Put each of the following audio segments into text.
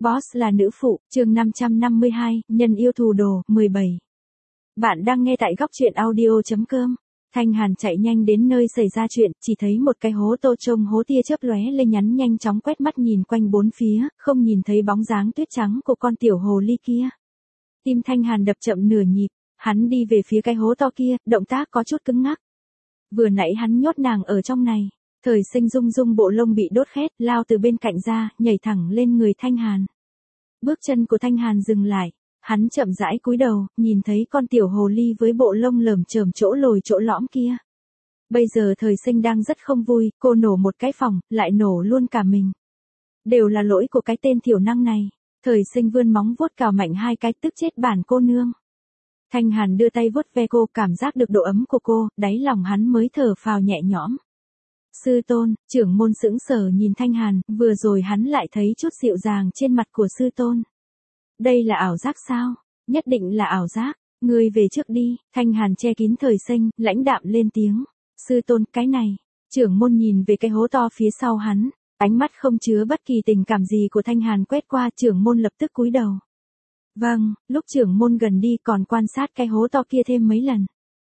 Boss là nữ phụ, chương 552, nhân yêu thù đồ, 17. Bạn đang nghe tại góc truyện audio.com. Thanh Hàn chạy nhanh đến nơi xảy ra chuyện, chỉ thấy một cái hố tô trông hố tia chớp lóe lên nhắn nhanh chóng quét mắt nhìn quanh bốn phía, không nhìn thấy bóng dáng tuyết trắng của con tiểu hồ ly kia. Tim Thanh Hàn đập chậm nửa nhịp, hắn đi về phía cái hố to kia, động tác có chút cứng ngắc. Vừa nãy hắn nhốt nàng ở trong này. Thời Sinh rung rung bộ lông bị đốt khét, lao từ bên cạnh ra, nhảy thẳng lên người Thanh Hàn. Bước chân của Thanh Hàn dừng lại, hắn chậm rãi cúi đầu, nhìn thấy con tiểu hồ ly với bộ lông lởm chởm chỗ lồi chỗ lõm kia. Bây giờ Thời Sinh đang rất không vui, cô nổ một cái phòng, lại nổ luôn cả mình. Đều là lỗi của cái tên thiểu năng này. Thời Sinh vươn móng vuốt cào mạnh hai cái tức chết bản cô nương. Thanh Hàn đưa tay vuốt ve cô, cảm giác được độ ấm của cô, đáy lòng hắn mới thở phào nhẹ nhõm. Sư tôn, trưởng môn sững sờ nhìn Thanh Hàn, vừa rồi hắn lại thấy chút dịu dàng trên mặt của sư tôn. Đây là ảo giác sao? Nhất định là ảo giác, ngươi về trước đi. Thanh Hàn che kín Thời Sinh, lãnh đạm lên tiếng. Sư tôn, cái này. Trưởng môn nhìn về cái hố to phía sau hắn, ánh mắt không chứa bất kỳ tình cảm gì của Thanh Hàn quét qua, trưởng môn lập tức cúi đầu. Vâng, lúc trưởng môn gần đi còn quan sát cái hố to kia thêm mấy lần.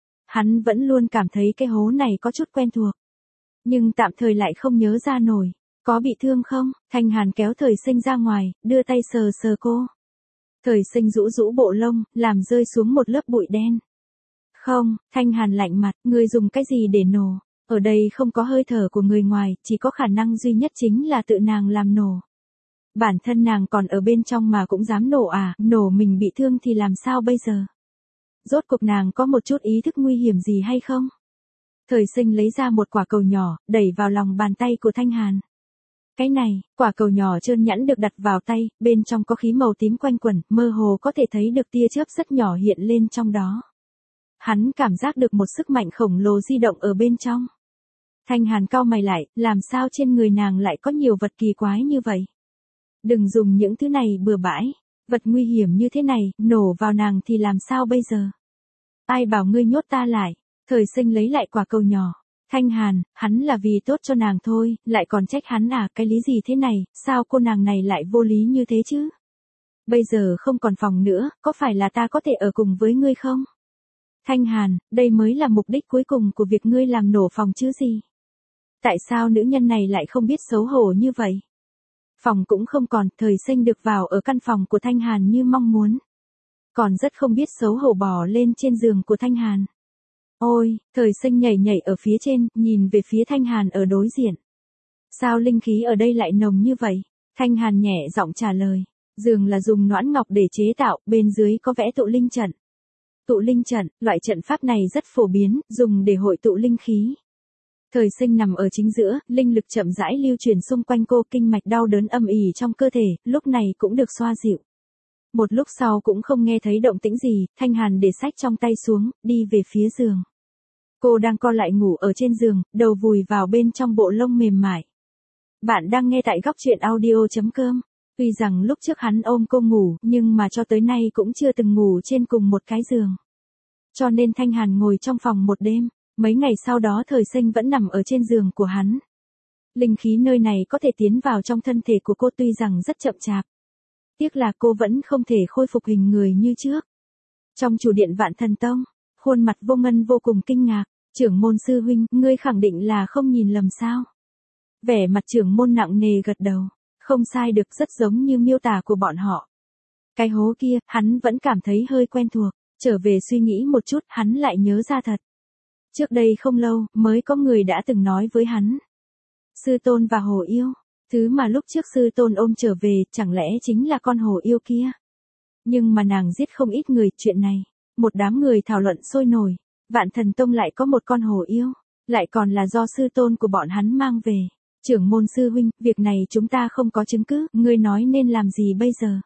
Hắn vẫn luôn cảm thấy cái hố này có chút quen thuộc. Nhưng tạm thời lại không nhớ ra nổi. Có bị thương không? Thanh Hàn kéo Thời Sinh ra ngoài, đưa tay sờ sờ cô. Thời Sinh rũ rũ bộ lông, làm rơi xuống một lớp bụi đen. Không, Thanh Hàn lạnh mặt, ngươi dùng cái gì để nổ? Ở đây không có hơi thở của người ngoài, chỉ có khả năng duy nhất chính là tự nàng làm nổ. Bản thân nàng còn ở bên trong mà cũng dám nổ à, nổ mình bị thương thì làm sao bây giờ? Rốt cuộc nàng có một chút ý thức nguy hiểm gì hay không? Thời Sinh lấy ra một quả cầu nhỏ, đẩy vào lòng bàn tay của Thanh Hàn. Cái này, quả cầu nhỏ trơn nhẵn được đặt vào tay, bên trong có khí màu tím quanh quẩn, mơ hồ có thể thấy được tia chớp rất nhỏ hiện lên trong đó. Hắn cảm giác được một sức mạnh khổng lồ di động ở bên trong. Thanh Hàn cau mày lại, làm sao trên người nàng lại có nhiều vật kỳ quái như vậy? Đừng dùng những thứ này bừa bãi, vật nguy hiểm như thế này, nổ vào nàng thì làm sao bây giờ? Ai bảo ngươi nhốt ta lại? Thời Sinh lấy lại quả cầu nhỏ. Thanh Hàn, hắn là vì tốt cho nàng thôi, lại còn trách hắn à, cái lý gì thế này, sao cô nàng này lại vô lý như thế chứ? Bây giờ không còn phòng nữa, có phải là ta có thể ở cùng với ngươi không? Thanh Hàn, đây mới là mục đích cuối cùng của việc ngươi làm nổ phòng chứ gì? Tại sao nữ nhân này lại không biết xấu hổ như vậy? Phòng cũng không còn, Thời Sinh được vào ở căn phòng của Thanh Hàn như mong muốn. Còn rất không biết xấu hổ bò lên trên giường của Thanh Hàn. Ôi, Thời Sinh nhảy nhảy ở phía trên, nhìn về phía Thanh Hàn ở đối diện. Sao linh khí ở đây lại nồng như vậy? Thanh Hàn nhẹ giọng trả lời. Giường là dùng noãn ngọc để chế tạo, bên dưới có vẽ tụ linh trận. Tụ linh trận, loại trận pháp này rất phổ biến, dùng để hội tụ linh khí. Thời Sinh nằm ở chính giữa, linh lực chậm rãi lưu truyền xung quanh cô, kinh mạch đau đớn âm ỉ trong cơ thể, lúc này cũng được xoa dịu. Một lúc sau cũng không nghe thấy động tĩnh gì, Thanh Hàn để sách trong tay xuống, đi về phía giường. Cô đang co lại ngủ ở trên giường, đầu vùi vào bên trong bộ lông mềm mại. Bạn đang nghe tại góc truyện audio.com. Tuy rằng lúc trước hắn ôm cô ngủ, nhưng mà cho tới nay cũng chưa từng ngủ trên cùng một cái giường. Cho nên Thanh Hàn ngồi trong phòng một đêm, mấy ngày sau đó Thời Sinh vẫn nằm ở trên giường của hắn. Linh khí nơi này có thể tiến vào trong thân thể của cô tuy rằng rất chậm chạp. Tiếc là cô vẫn không thể khôi phục hình người như trước. Trong chủ điện Vạn Thần Tông, khuôn mặt Vô Ngân vô cùng kinh ngạc. Trưởng môn sư huynh, ngươi khẳng định là không nhìn lầm sao? Vẻ mặt trưởng môn nặng nề gật đầu. Không sai được, rất giống như miêu tả của bọn họ. Cái hố kia, hắn vẫn cảm thấy hơi quen thuộc. Trở về suy nghĩ một chút, hắn lại nhớ ra thật. Trước đây không lâu, mới có người đã từng nói với hắn. Sư tôn và hồ yêu. Thứ mà lúc trước sư tôn ôm trở về, chẳng lẽ chính là con hồ yêu kia? Nhưng mà nàng giết không ít người, chuyện này. Một đám người thảo luận sôi nổi. Vạn Thần Tông lại có một con hồ yêu. Lại còn là do sư tôn của bọn hắn mang về. Trưởng môn sư huynh, việc này chúng ta không có chứng cứ, ngươi nói nên làm gì bây giờ?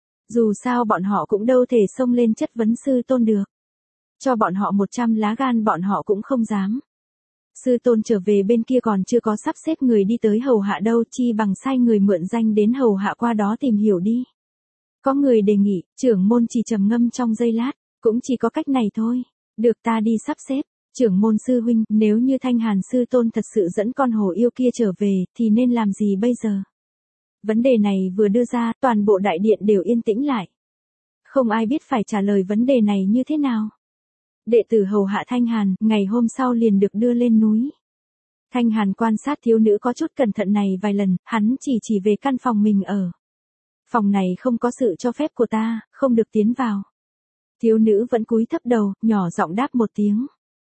Dù sao bọn họ cũng đâu thể xông lên chất vấn sư tôn được. Cho bọn họ 100 lá gan bọn họ cũng không dám. Sư tôn trở về bên kia còn chưa có sắp xếp người đi tới hầu hạ đâu, chi bằng sai người mượn danh đến hầu hạ qua đó tìm hiểu đi. Có người đề nghị, trưởng môn chỉ trầm ngâm trong giây lát, cũng chỉ có cách này thôi. Được, ta đi sắp xếp. Trưởng môn sư huynh, nếu như Thanh Hàn sư tôn thật sự dẫn con hồ yêu kia trở về, thì nên làm gì bây giờ? Vấn đề này vừa đưa ra, toàn bộ đại điện đều yên tĩnh lại. Không ai biết phải trả lời vấn đề này như thế nào. Đệ tử hầu hạ Thanh Hàn, ngày hôm sau liền được đưa lên núi. Thanh Hàn quan sát thiếu nữ có chút cẩn thận này vài lần, hắn chỉ về căn phòng mình ở. Phòng này không có sự cho phép của ta, không được tiến vào. Thiếu nữ vẫn cúi thấp đầu, nhỏ giọng đáp một tiếng.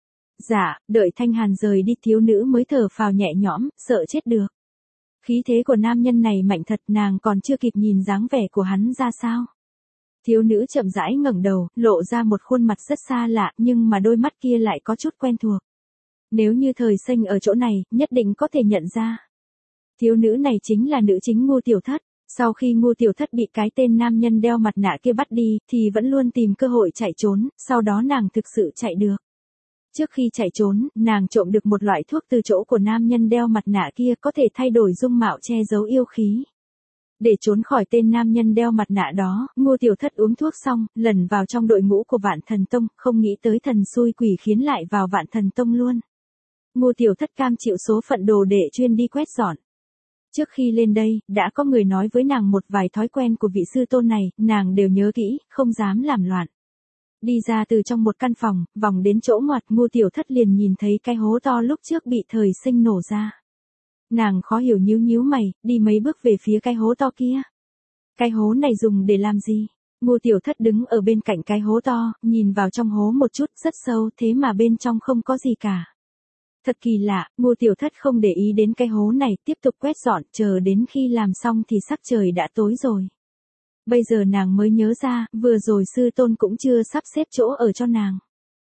Dạ, đợi Thanh Hàn rời đi thiếu nữ mới thở phào nhẹ nhõm, sợ chết được. Khí thế của nam nhân này mạnh thật, nàng còn chưa kịp nhìn dáng vẻ của hắn ra sao. Thiếu nữ chậm rãi ngẩng đầu, lộ ra một khuôn mặt rất xa lạ, nhưng mà đôi mắt kia lại có chút quen thuộc. Nếu như thời sinh ở chỗ này, nhất định có thể nhận ra. Thiếu nữ này chính là nữ chính Ngô Tiểu Thất. Sau khi Ngô Tiểu Thất bị cái tên nam nhân đeo mặt nạ kia bắt đi, thì vẫn luôn tìm cơ hội chạy trốn, sau đó nàng thực sự chạy được. Trước khi chạy trốn, nàng trộm được một loại thuốc từ chỗ của nam nhân đeo mặt nạ kia có thể thay đổi dung mạo che giấu yêu khí. Để trốn khỏi tên nam nhân đeo mặt nạ đó, Ngô Tiểu Thất uống thuốc xong, lẩn vào trong đội ngũ của Vạn Thần Tông, không nghĩ tới thần xui quỷ khiến lại vào Vạn Thần Tông luôn. Ngô Tiểu Thất cam chịu số phận đồ đệ chuyên đi quét dọn. Trước khi lên đây, đã có người nói với nàng một vài thói quen của vị sư tôn này, nàng đều nhớ kỹ, không dám làm loạn. Đi ra từ trong một căn phòng, vòng đến chỗ ngoặt, Ngô Tiểu Thất liền nhìn thấy cái hố to lúc trước bị thời sinh nổ ra. Nàng khó hiểu nhíu mày, đi mấy bước về phía cái hố to kia. Cái hố này dùng để làm gì? Ngô Tiểu Thất đứng ở bên cạnh cái hố to, nhìn vào trong hố một chút, rất sâu, thế mà bên trong không có gì cả. Thật kỳ lạ, Ngô Tiểu Thất không để ý đến cái hố này, tiếp tục quét dọn, chờ đến khi làm xong thì sắc trời đã tối rồi. Bây giờ nàng mới nhớ ra, vừa rồi sư tôn cũng chưa sắp xếp chỗ ở cho nàng.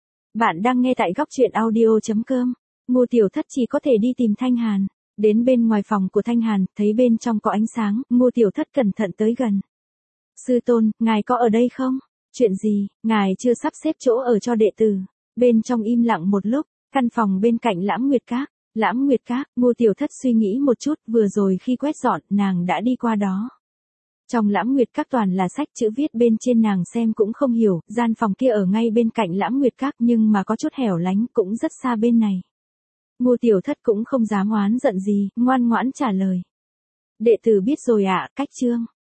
Bạn đang nghe tại góc truyện audio.com. Ngô Tiểu Thất chỉ có thể đi tìm Thanh Hàn. Đến bên ngoài phòng của Thanh Hàn, thấy bên trong có ánh sáng, Ngô Tiểu Thất cẩn thận tới gần. Sư tôn, ngài có ở đây không? Chuyện gì, ngài chưa sắp xếp chỗ ở cho đệ tử. Bên trong im lặng một lúc, căn phòng bên cạnh Lãm Nguyệt Các. Lãm Nguyệt Các, Ngô Tiểu Thất suy nghĩ một chút, vừa rồi khi quét dọn, nàng đã đi qua đó. Trong Lãm Nguyệt Các toàn là sách chữ viết bên trên nàng xem cũng không hiểu, gian phòng kia ở ngay bên cạnh Lãm Nguyệt Các nhưng mà có chút hẻo lánh, cũng rất xa bên này. Ngô Tiểu Thất cũng không dám oán giận gì, ngoan ngoãn trả lời. Đệ tử biết rồi ạ, cách chương.